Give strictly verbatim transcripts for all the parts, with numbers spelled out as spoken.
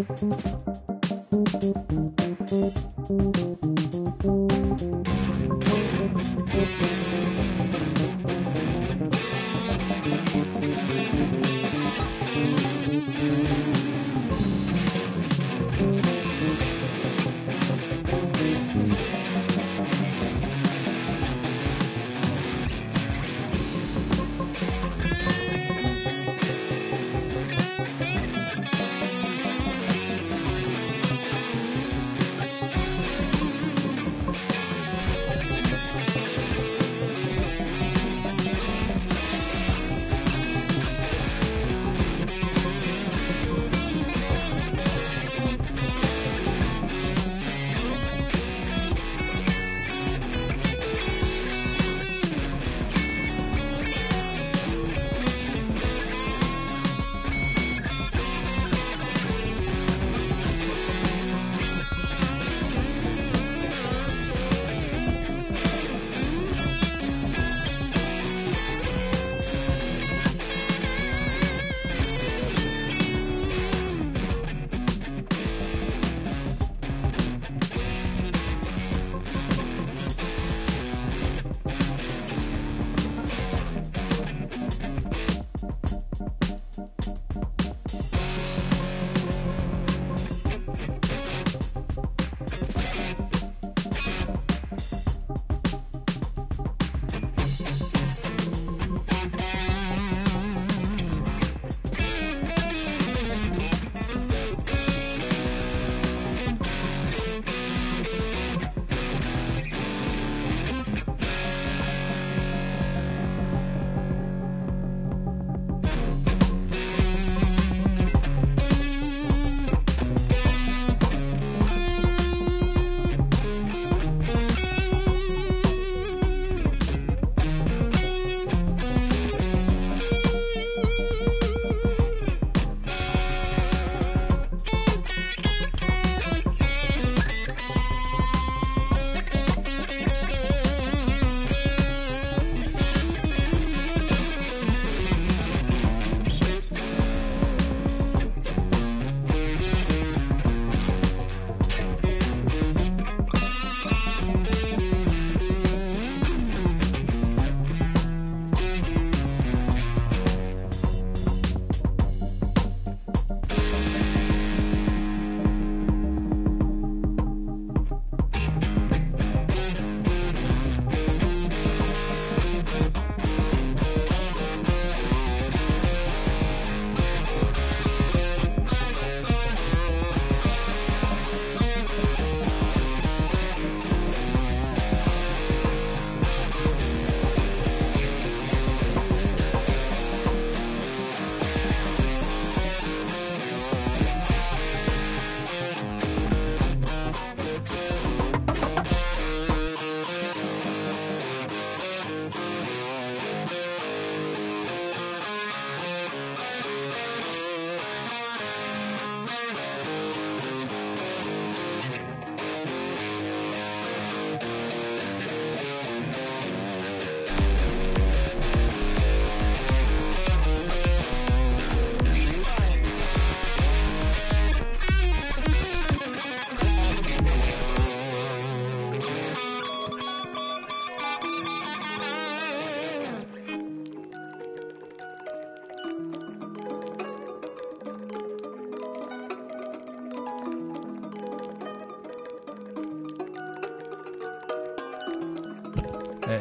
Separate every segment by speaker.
Speaker 1: Eh,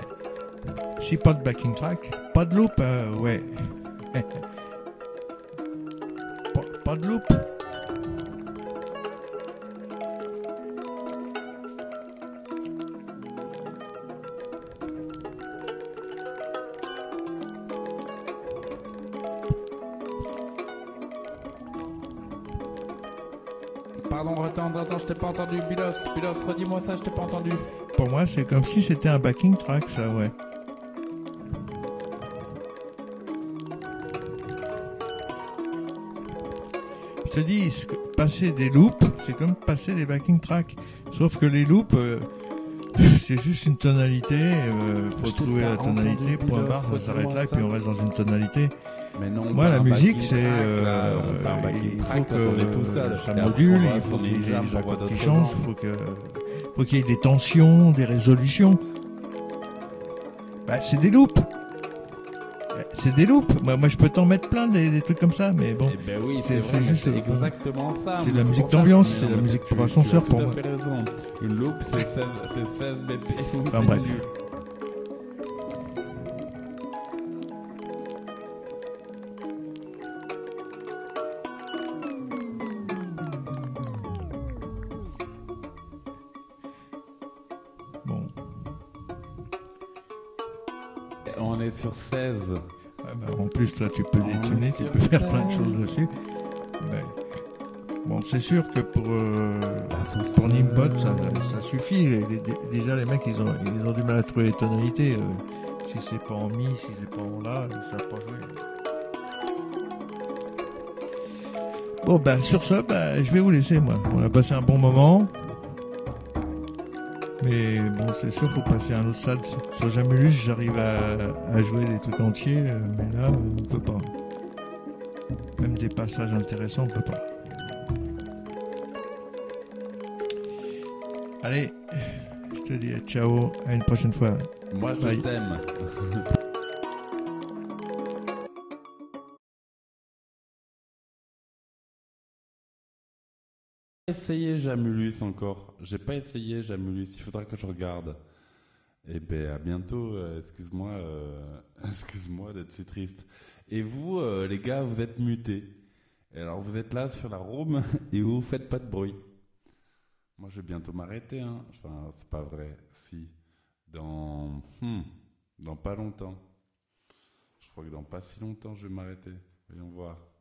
Speaker 1: si pas de backing track, pas de loop, euh, ouais. Eh, pas, pas de loop.
Speaker 2: Pardon, attends, attends, je t'ai pas entendu, Bilos, Bilos, redis-moi ça, je t'ai pas entendu.
Speaker 1: Pour moi, c'est comme si c'était un backing track, ça, ouais. Je te dis, passer des loops, c'est comme passer des backing tracks. Sauf que les loops, euh, c'est juste une tonalité, euh, faut trouver la tonalité, point barre, ça s'arrête là, et puis on reste dans une tonalité.
Speaker 2: Mais non,
Speaker 1: Moi,
Speaker 2: pas
Speaker 1: la
Speaker 2: un
Speaker 1: musique,
Speaker 2: backing
Speaker 1: c'est.
Speaker 2: track, là,
Speaker 1: euh,
Speaker 2: on fait un backing
Speaker 1: il
Speaker 2: track
Speaker 1: faut
Speaker 2: quand on est tout
Speaker 1: que
Speaker 2: seul.
Speaker 1: ça
Speaker 2: Et après,
Speaker 1: module,
Speaker 2: on va
Speaker 1: il
Speaker 2: sur
Speaker 1: faut qu'il y
Speaker 2: les
Speaker 1: ait
Speaker 2: jams,
Speaker 1: des
Speaker 2: on voit
Speaker 1: accords qui
Speaker 2: d'autres
Speaker 1: changent,
Speaker 2: gens.
Speaker 1: il faut que, faut qu'il y ait des tensions, des résolutions. Bah, c'est des loops. C'est des loops. Moi, moi, je peux t'en mettre plein des, des trucs comme ça, mais bon.
Speaker 2: Eh ben oui,
Speaker 1: C'est-
Speaker 2: c'est
Speaker 1: c'est
Speaker 2: vrai, mais
Speaker 1: juste,
Speaker 2: c'est
Speaker 1: bon,
Speaker 2: exactement ça.
Speaker 1: c'est
Speaker 2: moi,
Speaker 1: la musique
Speaker 2: pour ça.
Speaker 1: d'ambiance,
Speaker 2: Mais
Speaker 1: c'est
Speaker 2: non,
Speaker 1: la
Speaker 2: mais
Speaker 1: musique
Speaker 2: tu-
Speaker 1: pour ascenseur
Speaker 2: tu as
Speaker 1: pour
Speaker 2: tout à
Speaker 1: moi.
Speaker 2: fait raison. Une loop, c'est seize, c'est seize B P M.
Speaker 1: Enfin,
Speaker 2: c'est
Speaker 1: bref.
Speaker 2: nul.
Speaker 1: Bon.
Speaker 2: On est sur seize.
Speaker 1: Ah bah, en plus, toi, tu peux
Speaker 2: On
Speaker 1: détuner,
Speaker 2: est
Speaker 1: tu
Speaker 2: sur
Speaker 1: peux faire plein de
Speaker 2: ça.
Speaker 1: choses dessus. Ben, bon, c'est sûr que pour, euh,
Speaker 2: Ah, ça,
Speaker 1: pour
Speaker 2: ça-
Speaker 1: Nimbot, ça, ça suffit. Les- les- déjà, les mecs, ils ont, ils ont du mal à trouver les tonalités. euh, si c'est pas en mi, si c'est pas en la, ils savent pas jouer. Bon, bah, sur ce, bah, je vais vous laisser, moi. On a passé un bon moment. Mais bon, c'est sûr, faut passer à un autre stade. Sur Jamulus, j'arrive à, à jouer des trucs entiers, euh, mais là, on peut pas. Même des passages intéressants, on peut pas. Allez, je te dis ciao, à une prochaine fois.
Speaker 2: Moi, je
Speaker 1: Bye.
Speaker 2: t'aime. Essayé Jamulus encore. J'ai pas essayé Jamulus. Il faudra que je regarde. Eh ben à bientôt. euh, excuse-moi, euh, excuse-moi d'être si triste. Et vous, euh, les gars, vous êtes mutés. Et alors vous êtes là sur la room et vous faites pas de bruit. Moi, je vais bientôt m'arrêter. Hein. Enfin, c'est pas vrai. Si, dans, hmm, dans pas longtemps. Je crois que dans pas si longtemps, je vais m'arrêter. Voyons voir.